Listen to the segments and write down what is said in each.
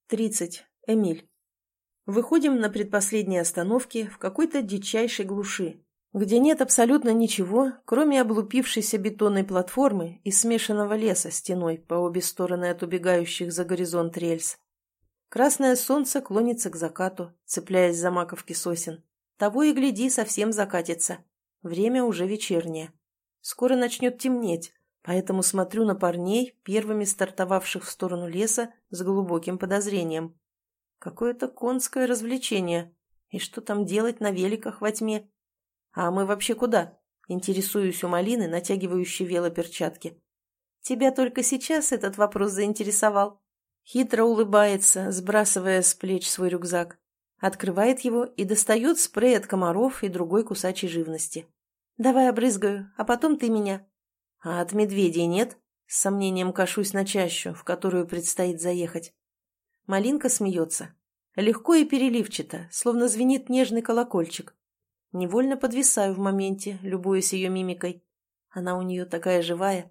30. Эмиль. Выходим на предпоследней остановке в какой-то дичайшей глуши, где нет абсолютно ничего, кроме облупившейся бетонной платформы и смешанного леса стеной по обе стороны от убегающих за горизонт рельс. Красное солнце клонится к закату, цепляясь за маковки сосен. Того и гляди, совсем закатится. Время уже вечернее. Скоро начнет темнеть, поэтому смотрю на парней, первыми стартовавших в сторону леса, с глубоким подозрением. Какое-то конское развлечение. И что там делать на великах во тьме? А мы вообще куда? Интересуюсь у Малины, натягивающей велоперчатки. Тебя только сейчас этот вопрос заинтересовал. Хитро улыбается, сбрасывая с плеч свой рюкзак. Открывает его и достает спрей от комаров и другой кусачей живности. Давай обрызгаю, а потом ты меня. А от медведей нет? С сомнением кашусь на чащу, в которую предстоит заехать. Малинка смеется. Легко и переливчато, словно звенит нежный колокольчик. Невольно подвисаю в моменте, любуясь ее мимикой. Она у нее такая живая.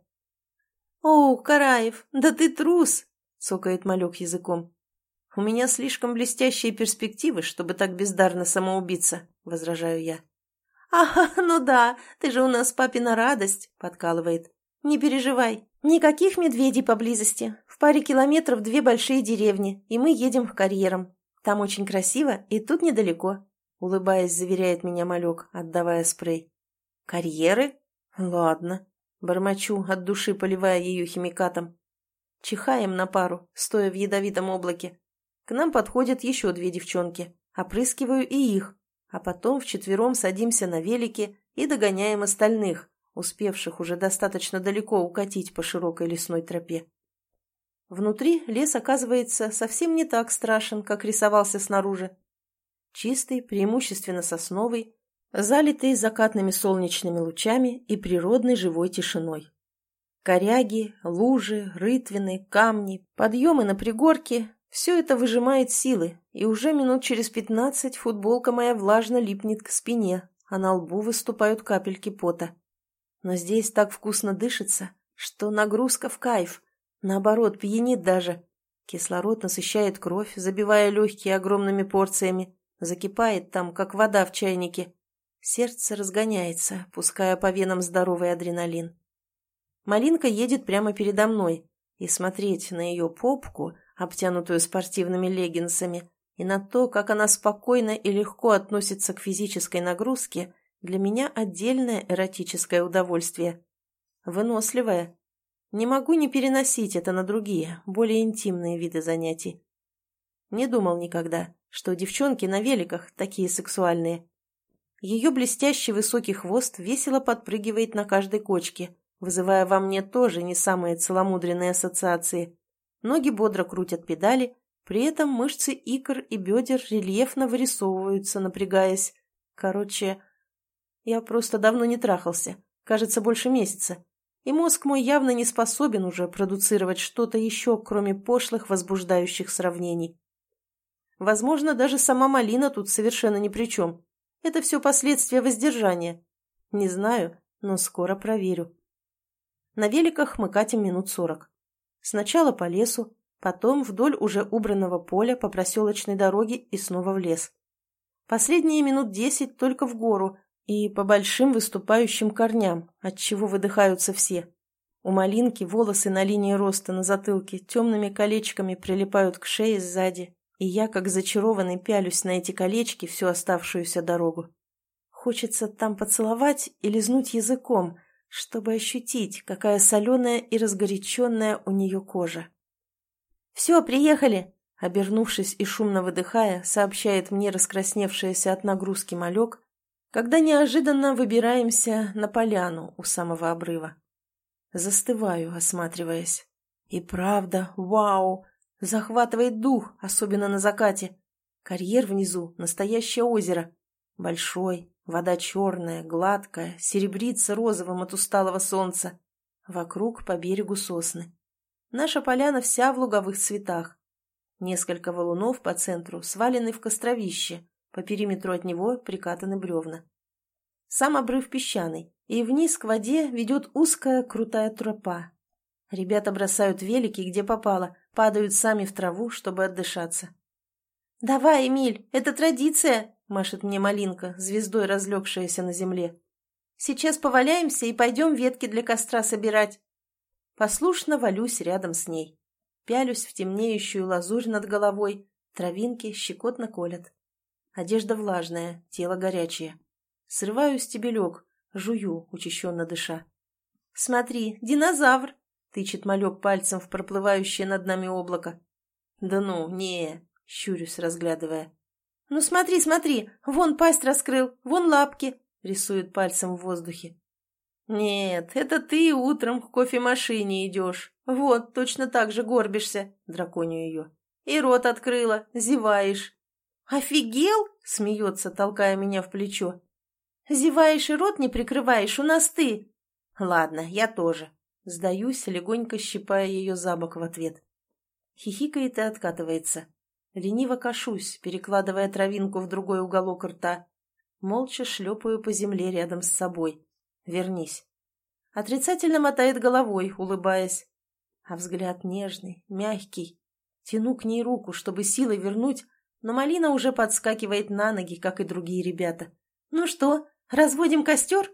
«О, Караев, да ты трус!» — цокает малек языком. «У меня слишком блестящие перспективы, чтобы так бездарно самоубиться», — возражаю я. «Ага, ну да, ты же у нас папина радость», — подкалывает. «Не переживай, никаких медведей поблизости. В паре километров 2 большие деревни, и мы едем к карьерам. Там очень красиво, и тут недалеко», — улыбаясь, заверяет меня малек, отдавая спрей. «Карьеры? Ладно», — бормочу, от души поливая ее химикатом. Чихаем на пару, стоя в ядовитом облаке. К нам подходят еще 2 девчонки. Опрыскиваю и их, а потом вчетвером садимся на велики и догоняем остальных, успевших уже достаточно далеко укатить по широкой лесной тропе. Внутри лес оказывается совсем не так страшен, как рисовался снаружи. Чистый, преимущественно сосновый, залитый закатными солнечными лучами и природной живой тишиной. Коряги, лужи, рытвины, камни, подъемы на пригорке — все это выжимает силы, и уже минут через 15 футболка моя влажно липнет к спине, а на лбу выступают капельки пота. Но здесь так вкусно дышится, что нагрузка в кайф, наоборот, пьянит даже. Кислород насыщает кровь, забивая легкие огромными порциями, закипает там, как вода в чайнике. Сердце разгоняется, пуская по венам здоровый адреналин. Малинка едет прямо передо мной, и смотреть на ее попку, обтянутую спортивными леггинсами, и на то, как она спокойно и легко относится к физической нагрузке, для меня отдельное эротическое удовольствие. Выносливое. Не могу не переносить это на другие, более интимные виды занятий. Не думал никогда, что девчонки на великах такие сексуальные. Ее блестящий высокий хвост весело подпрыгивает на каждой кочке, вызывая во мне тоже не самые целомудренные ассоциации. Ноги бодро крутят педали, при этом мышцы икр и бедер рельефно вырисовываются, напрягаясь. Короче, я просто давно не трахался, кажется, больше месяца, и мозг мой явно не способен уже продуцировать что-то еще, кроме пошлых возбуждающих сравнений. Возможно, даже сама Малина тут совершенно ни при чем. Это все последствия воздержания. Не знаю, но скоро проверю. На великах мы катим минут 40. Сначала по лесу, потом вдоль уже убранного поля по проселочной дороге и снова в лес. Последние минут 10 только в гору и по большим выступающим корням, отчего выдыхаются все. У Малинки волосы на линии роста на затылке темными колечками прилипают к шее сзади, и я, как зачарованный, пялюсь на эти колечки всю оставшуюся дорогу. Хочется там поцеловать и лизнуть языком, чтобы ощутить, какая соленая и разгоряченная у нее кожа. «Все, приехали!» — обернувшись и шумно выдыхая, сообщает мне раскрасневшаяся от нагрузки малек, когда неожиданно выбираемся на поляну у самого обрыва. Застываю, осматриваясь. И правда, вау! Захватывает дух, особенно на закате. Карьер внизу, настоящее озеро. Большой, вода черная, гладкая, серебрится розовым от усталого солнца. Вокруг по берегу сосны. Наша поляна вся в луговых цветах. Несколько валунов по центру свалены в костровище, по периметру от него прикатаны бревна. Сам обрыв песчаный, и вниз к воде ведет узкая крутая тропа. Ребята бросают велики где попало, падают сами в траву, чтобы отдышаться. «Давай, Эмиль, это традиция!» – машет мне Малинка, звездой разлегшаяся на земле. «Сейчас поваляемся и пойдем ветки для костра собирать». Послушно валюсь рядом с ней. Пялюсь в темнеющую лазурь над головой, травинки щекотно колят. Одежда влажная, тело горячее. Срываю стебелек, жую, учащенно дыша. «Смотри, динозавр!» — тычет малек пальцем в проплывающее над нами облако. «Да ну, не!» — щурюсь, разглядывая. «Ну смотри, смотри, вон пасть раскрыл, вон лапки!» — рисует пальцем в воздухе. «Нет, это ты утром к кофемашине идешь. Вот, точно так же горбишься», — драконю ее. «И рот открыла, зеваешь». «Офигел?» — смеется, толкая меня в плечо. «Зеваешь и рот не прикрываешь, у нас ты». «Ладно, я тоже». Сдаюсь, легонько щипая ее за бок в ответ. Хихикает и откатывается. Лениво кашусь, перекладывая травинку в другой уголок рта. Молча шлепаю по земле рядом с собой. «Вернись». Отрицательно мотает головой, улыбаясь. А взгляд нежный, мягкий. Тяну к ней руку, чтобы силой вернуть, но Малина уже подскакивает на ноги, как и другие ребята. «Ну что, разводим костер?»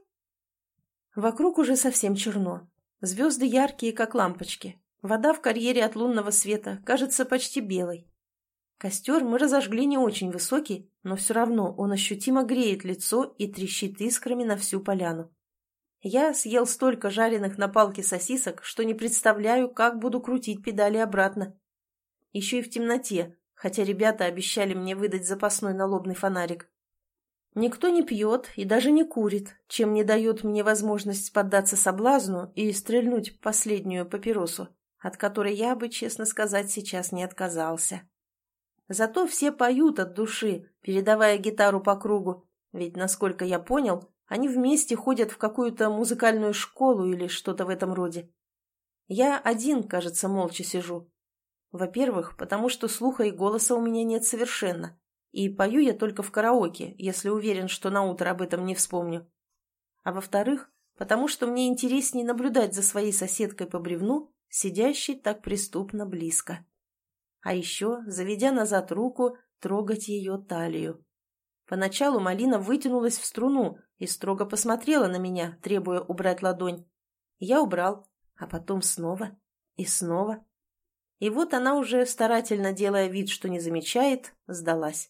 Вокруг уже совсем черно. Звезды яркие, как лампочки. Вода в карьере от лунного света кажется почти белой. Костер мы разожгли не очень высокий, но все равно он ощутимо греет лицо и трещит искрами на всю поляну. Я съел столько жареных на палке сосисок, что не представляю, как буду крутить педали обратно. Еще и в темноте, хотя ребята обещали мне выдать запасной налобный фонарик. Никто не пьет и даже не курит, чем не дает мне возможность поддаться соблазну и стрельнуть последнюю папиросу, от которой я бы, честно сказать, сейчас не отказался. Зато все поют от души, передавая гитару по кругу, ведь, насколько я понял, они вместе ходят в какую-то музыкальную школу или что-то в этом роде. Я один, кажется, молча сижу. Во-первых, потому что слуха и голоса у меня нет совершенно, и пою я только в караоке, если уверен, что наутро об этом не вспомню. А во-вторых, потому что мне интереснее наблюдать за своей соседкой по бревну, сидящей так преступно близко. А еще, заведя назад руку, трогать ее талию. Поначалу Малина вытянулась в струну и строго посмотрела на меня, требуя убрать ладонь. Я убрал, а потом снова и снова. И вот она уже, старательно делая вид, что не замечает, сдалась.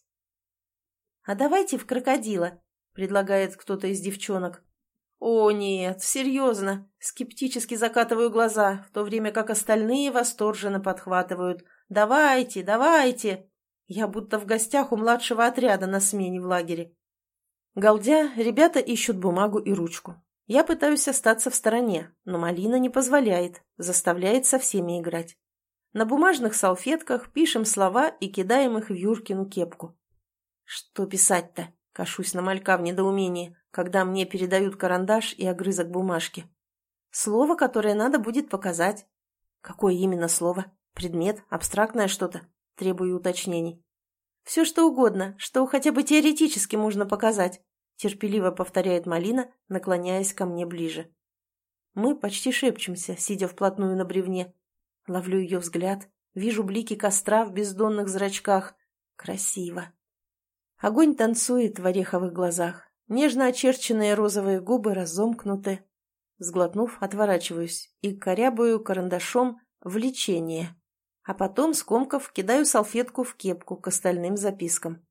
«А давайте в крокодила», — предлагает кто-то из девчонок. «О, нет, серьезно!» Скептически закатываю глаза, в то время как остальные восторженно подхватывают. «Давайте, давайте!» Я будто в гостях у младшего отряда на смене в лагере. Галдя, ребята ищут бумагу и ручку. Я пытаюсь остаться в стороне, но Малина не позволяет, заставляет со всеми играть. На бумажных салфетках пишем слова и кидаем их в Юркину кепку. «Что писать-то?» — кашусь на малька в недоумении, когда мне передают карандаш и огрызок бумажки. «Слово, которое надо будет показать». «Какое именно слово? Предмет? Абстрактное что-то?» — требую уточнений. «Все что угодно, что хотя бы теоретически можно показать», — терпеливо повторяет Малина, наклоняясь ко мне ближе. Мы почти шепчемся, сидя вплотную на бревне. Ловлю ее взгляд, вижу блики костра в бездонных зрачках. Красиво. Огонь танцует в ореховых глазах. Нежно очерченные розовые губы разомкнуты. Сглотнув, отворачиваюсь и корябаю карандашом «влечение». А потом, скомкав, кидаю салфетку в кепку к остальным запискам.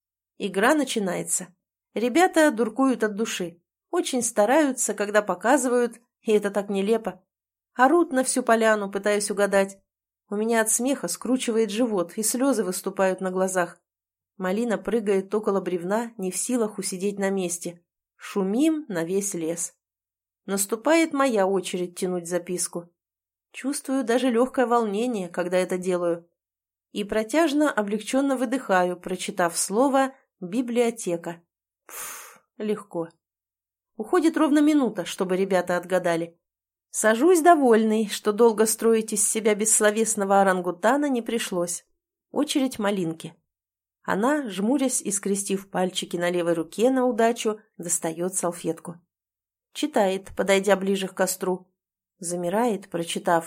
Игра начинается. Ребята дуркуют от души. Очень стараются, когда показывают, и это так нелепо. Орут на всю поляну, пытаясь угадать. У меня от смеха скручивает живот, и слезы выступают на глазах. Малина прыгает около бревна, не в силах усидеть на месте. Шумим на весь лес. Наступает моя очередь тянуть записку. Чувствую даже легкое волнение, когда это делаю. И протяжно, облегченно выдыхаю, прочитав слово «библиотека». Пф, легко. Уходит ровно минута, чтобы ребята отгадали. Сажусь довольный, что долго строить из себя бессловесного орангутана не пришлось. Очередь Малинки. Она, жмурясь и скрестив пальчики на левой руке на удачу, достает салфетку. Читает, подойдя ближе к костру. Замирает, прочитав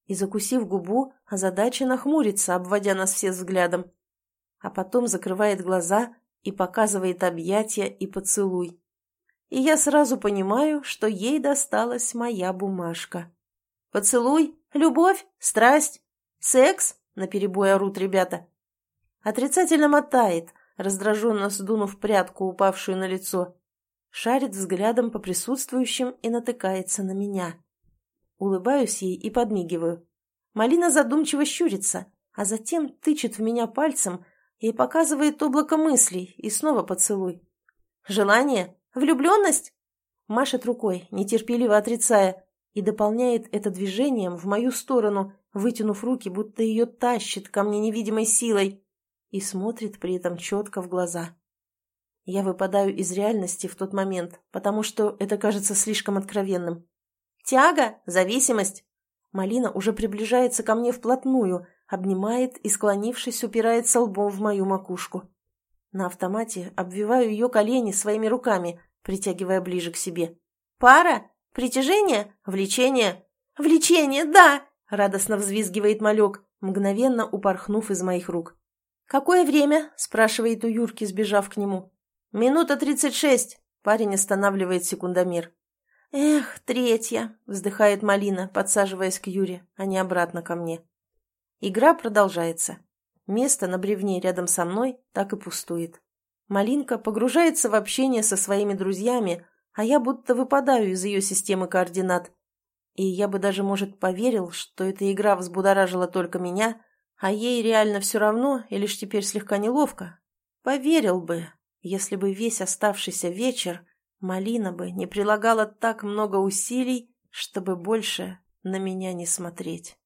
и, закусив губу, озадаченно хмурится, обводя нас все взглядом. А потом закрывает глаза и показывает объятия и поцелуй. И я сразу понимаю, что ей досталась моя бумажка. «Поцелуй? Любовь? Страсть? Секс?» — наперебой орут ребята. Отрицательно мотает, раздраженно сдунув прядку, упавшую на лицо. Шарит взглядом по присутствующим и натыкается на меня. Улыбаюсь ей и подмигиваю. Малина задумчиво щурится, а затем тычет в меня пальцем и показывает облако мыслей, и снова поцелуй. «Желание? Влюбленность?» Машет рукой, нетерпеливо отрицая, и дополняет это движением в мою сторону, вытянув руки, будто ее тащит ко мне невидимой силой, и смотрит при этом четко в глаза. Я выпадаю из реальности в тот момент, потому что это кажется слишком откровенным. «Тяга? Зависимость?» Малина уже приближается ко мне вплотную, обнимает и, склонившись, упирается лбом в мою макушку. На автомате обвиваю ее колени своими руками, притягивая ближе к себе. «Пара? Притяжение? Влечение?» «Влечение, да!» — радостно взвизгивает малек, мгновенно упорхнув из моих рук. «Какое время?» — спрашивает у Юрки, сбежав к нему. «Минута 36. Парень останавливает секундомер. «Эх, 3», — вздыхает Малина, подсаживаясь к Юре, а не обратно ко мне. Игра продолжается. Место на бревне рядом со мной так и пустует. Малинка погружается в общение со своими друзьями, а я будто выпадаю из ее системы координат. И я бы даже, может, поверил, что эта игра взбудоражила только меня, а ей реально все равно и лишь теперь слегка неловко. Поверил бы, если бы весь оставшийся вечер Малина бы не прилагала так много усилий, чтобы больше на меня не смотреть.